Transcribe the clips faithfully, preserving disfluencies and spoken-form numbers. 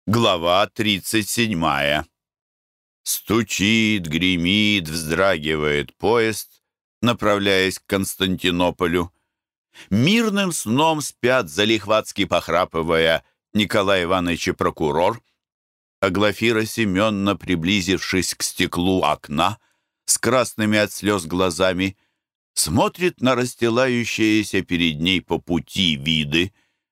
Глава тридцать седьмая. Стучит, гремит, вздрагивает поезд, направляясь к Константинополю. Мирным сном спят, залихватски похрапывая, Николай Иванович и прокурор, а Глафира Семеновна, приблизившись к стеклу окна, с красными от слез глазами, смотрит на расстилающиеся перед ней по пути виды.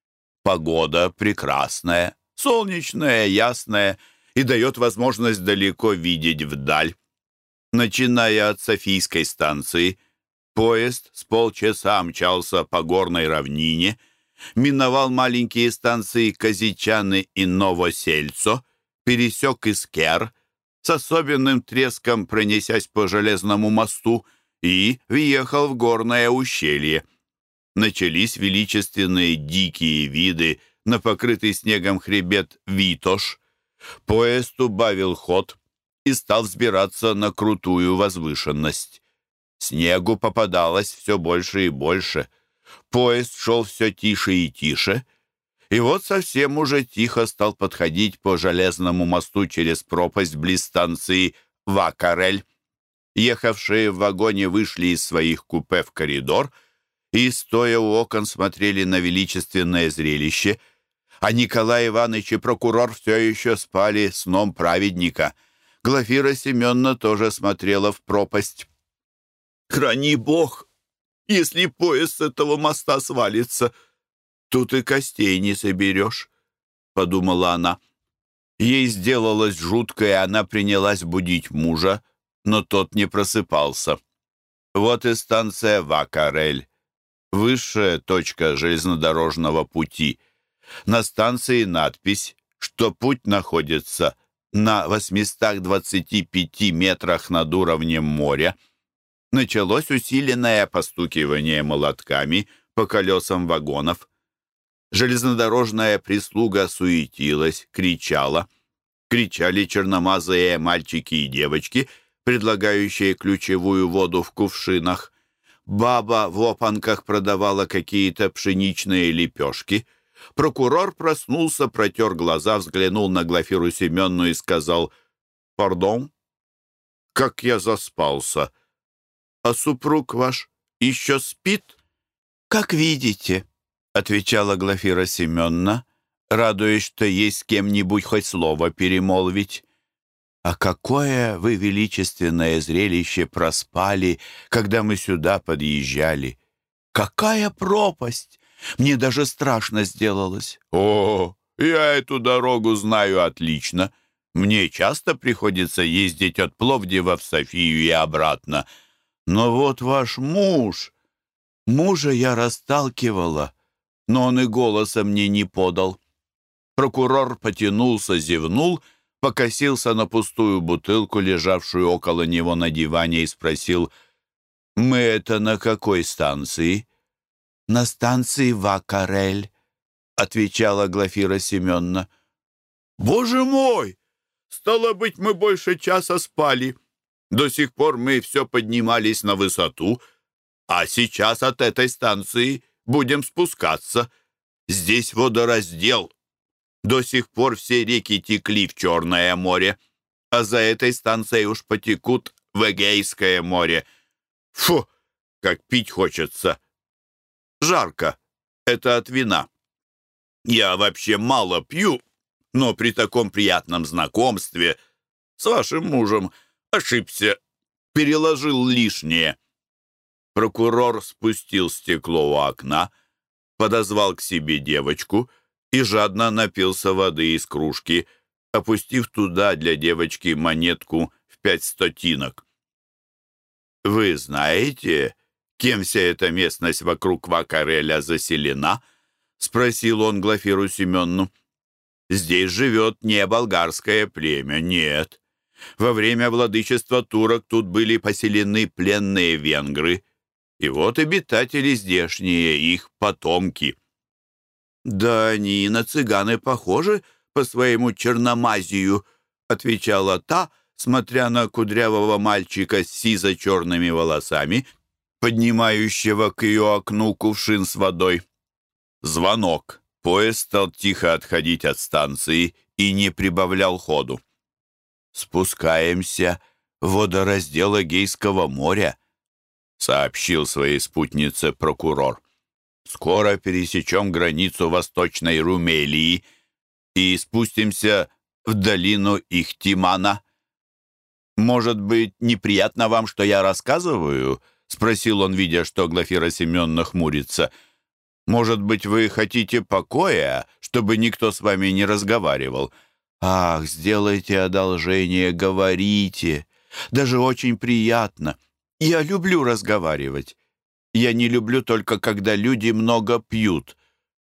Погода прекрасная, солнечная, ясная, и дает возможность далеко видеть вдаль. Начиная от Софийской станции, поезд с полчаса мчался по горной равнине, миновал маленькие станции Казичаны и Новосельцо, пересек Искер, с особенным треском пронесясь по железному мосту, и въехал в горное ущелье. Начались величественные дикие виды на покрытый снегом хребет Витош. Поезд убавил ход и стал взбираться на крутую возвышенность. Снегу попадалось все больше и больше. Поезд шел все тише и тише, и вот совсем уже тихо стал подходить по железному мосту через пропасть близ станции Вакарель. Ехавшие в вагоне вышли из своих купе в коридор и, стоя у окон, смотрели на величественное зрелище, а Николай Иванович и прокурор все еще спали сном праведника. Глафира Семеновна тоже смотрела в пропасть. «Храни Бог, если поезд с этого моста свалится, тут и костей не соберешь», — подумала она. Ей сделалось жутко, и она принялась будить мужа, но тот не просыпался. Вот и станция Вакарель, высшая точка железнодорожного пути. На станции надпись, что путь находится на восьмистах двадцати пяти метрах над уровнем моря. Началось усиленное постукивание молотками по колесам вагонов. Железнодорожная прислуга суетилась, кричала. Кричали черномазые мальчики и девочки, предлагающие ключевую воду в кувшинах. Баба в лопанках продавала какие-то пшеничные лепешки. Прокурор проснулся, протер глаза, взглянул на Глафиру Семеновну и сказал: «Пардон, как я заспался! А супруг ваш еще спит?» «Как видите», — отвечала Глафира Семеновна, радуясь, что есть с кем-нибудь хоть слово перемолвить. «А какое вы величественное зрелище проспали, когда мы сюда подъезжали! Какая пропасть! Мне даже страшно сделалось». «О, я эту дорогу знаю отлично. Мне часто приходится ездить от Пловдива в Софию и обратно. Но вот ваш муж... Мужа я расталкивала, но он и голоса мне не подал». Прокурор потянулся, зевнул, покосился на пустую бутылку, лежавшую около него на диване, и спросил: «Мы это на какой станции?» «На станции Вакарель», — отвечала Глафира Семеновна. «Боже мой! Стало быть, мы больше часа спали. До сих пор мы все поднимались на высоту, а сейчас от этой станции будем спускаться. Здесь водораздел. До сих пор все реки текли в Черное море, а за этой станцией уж потекут в Эгейское море. Фу, как пить хочется! Жарко. Это от вина. Я вообще мало пью, но при таком приятном знакомстве с вашим мужем ошибся, переложил лишнее». Прокурор спустил стекло у окна, подозвал к себе девочку и жадно напился воды из кружки, опустив туда для девочки монетку в пять стотинок. «Вы знаете, кем вся эта местность вокруг Вакареля заселена?» — спросил он Глафиру Семеновну. «Здесь живет не болгарское племя, нет. Во время владычества турок тут были поселены пленные венгры, и вот обитатели здешние, их потомки». «Да они на цыган и похожи по своему черномазию», — отвечала та, смотря на кудрявого мальчика с сизо-черными волосами, поднимающего к ее окну кувшин с водой. Звонок. Поезд стал тихо отходить от станции и не прибавлял ходу. «Спускаемся в водораздел Эгейского моря», — сообщил своей спутнице прокурор. «Скоро пересечем границу Восточной Румелии и спустимся в долину Ихтимана». «Может быть, неприятно вам, что я рассказываю?» — спросил он, видя, что Глафира Семеновна хмурится. «Может быть, вы хотите покоя, чтобы никто с вами не разговаривал?» «Ах, сделайте одолжение, говорите. Даже очень приятно. Я люблю разговаривать. Я не люблю только, когда люди много пьют».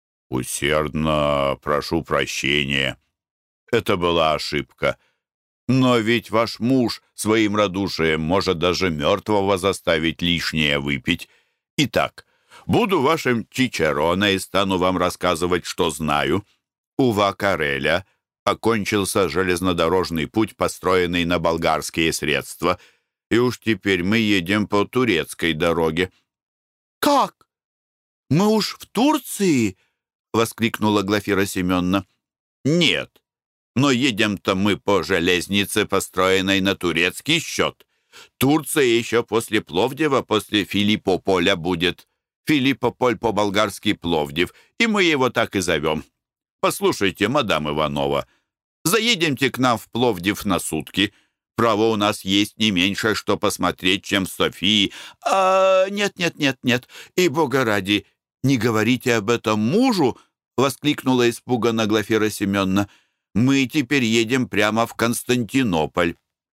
«Усердно прошу прощения. Это была ошибка. Но ведь ваш муж своим радушием может даже мертвого заставить лишнее выпить. Итак, буду вашим чичероне и стану вам рассказывать, что знаю. У Вакареля окончился железнодорожный путь, построенный на болгарские средства, и уж теперь мы едем по турецкой дороге». «Как? Мы уж в Турции?» — воскликнула Глафира Семеновна. «Нет, но едем-то мы по железнице, построенной на турецкий счет. Турция еще после Пловдива, после Филиппополя будет. Филиппополь по-болгарски Пловдив, и мы его так и зовем. Послушайте, мадам Иванова, заедемте к нам в Пловдив на сутки. Право, у нас есть не меньше, что посмотреть, чем в Софии. А нет, нет, нет, нет, и бога ради, не говорите об этом мужу!» — воскликнула испуганно Глафира Семеновна. «Мы теперь едем прямо в Константинополь».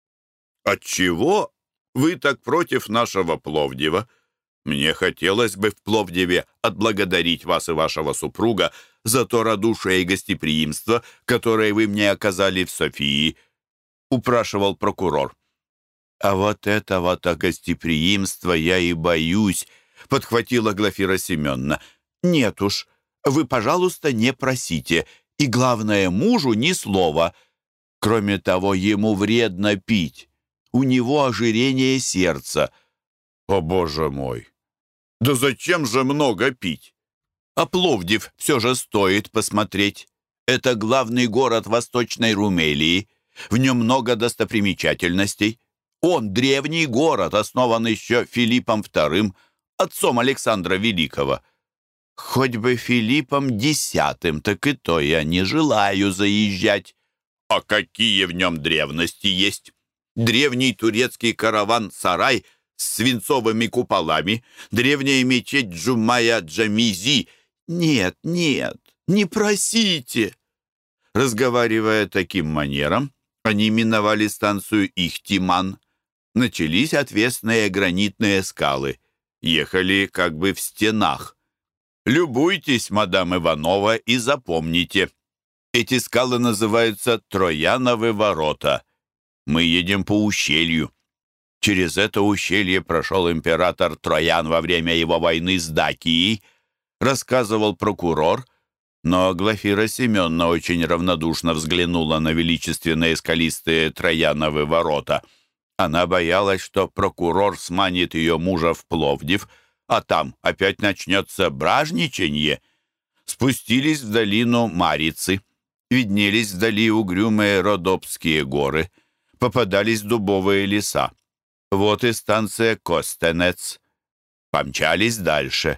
«Отчего вы так против нашего Пловдива? Мне хотелось бы в Пловдиве отблагодарить вас и вашего супруга за то радушие и гостеприимство, которое вы мне оказали в Софии», — упрашивал прокурор. «А вот этого-то гостеприимства я и боюсь», — подхватила Глафира Семеновна. «Нет уж, вы, пожалуйста, не просите, и, главное, мужу ни слова. Кроме того, ему вредно пить. У него ожирение сердца». «О, боже мой! Да зачем же много пить? А Пловдив все же стоит посмотреть. Это главный город Восточной Румелии. В нем много достопримечательностей. Он древний город, основан еще Филиппом вторым, отцом Александра Великого. Хоть бы Филиппом десятым, так и то я не желаю заезжать». «А какие в нем древности есть? Древний турецкий караван-сарай с свинцовыми куполами, древняя мечеть Джумая Джамизи». «Нет, нет, не просите». Разговаривая таким манером, они миновали станцию Ихтиман. Начались отвесные гранитные скалы. Ехали как бы в стенах. «Любуйтесь, мадам Иванова, и запомните. Эти скалы называются Трояновы ворота. Мы едем по ущелью. Через это ущелье прошел император Троян во время его войны с Дакией», рассказывал прокурор, но Глафира Семеновна очень равнодушно взглянула на величественные скалистые Трояновы ворота. Она боялась, что прокурор сманит ее мужа в Пловдив, а там опять начнется бражничанье. Спустились в долину Марицы. Виднелись вдали угрюмые Родопские горы. Попадались дубовые леса. Вот и станция Костенец. Помчались дальше.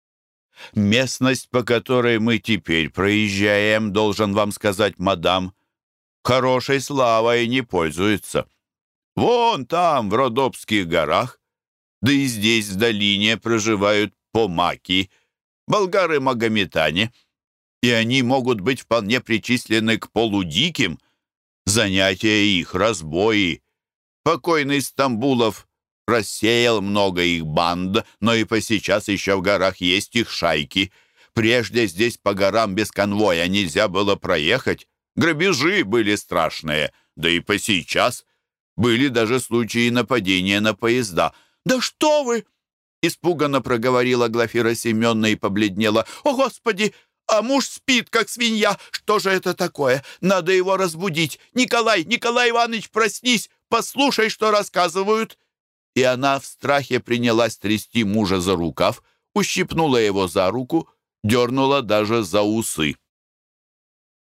«Местность, по которой мы теперь проезжаем, должен вам сказать, мадам, хорошей славой не пользуется. Вон там, в Родопских горах, да и здесь, в долине, проживают помаки, болгары-магометане, и они могут быть вполне причислены к полудиким. Занятия их — разбои. Покойный Стамбулов рассеял много их банд, но и посейчас еще в горах есть их шайки. Прежде здесь по горам без конвоя нельзя было проехать. Грабежи были страшные, да и посейчас были даже случаи нападения на поезда». «Да что вы!» — испуганно проговорила Глафира Семеновна и побледнела. «О, Господи! А муж спит, как свинья! Что же это такое? Надо его разбудить! Николай, Николай Иванович, проснись! Послушай, что рассказывают!» И она в страхе принялась трясти мужа за рукав, ущипнула его за руку, дернула даже за усы.